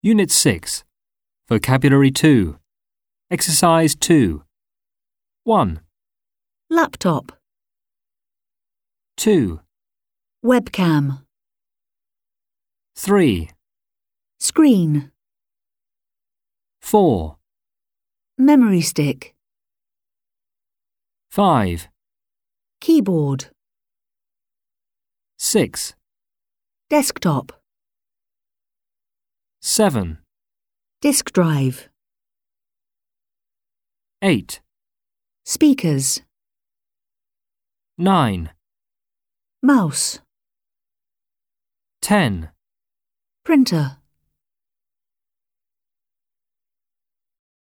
Unit 6. Vocabulary 2. Exercise 2. 1, Laptop. 2, Webcam. 3, Screen. 4, Memory stick. 5, Keyboard. 6, Desktop. 7, Disk drive. 8, Speakers. 9, Mouse. 10. Printer.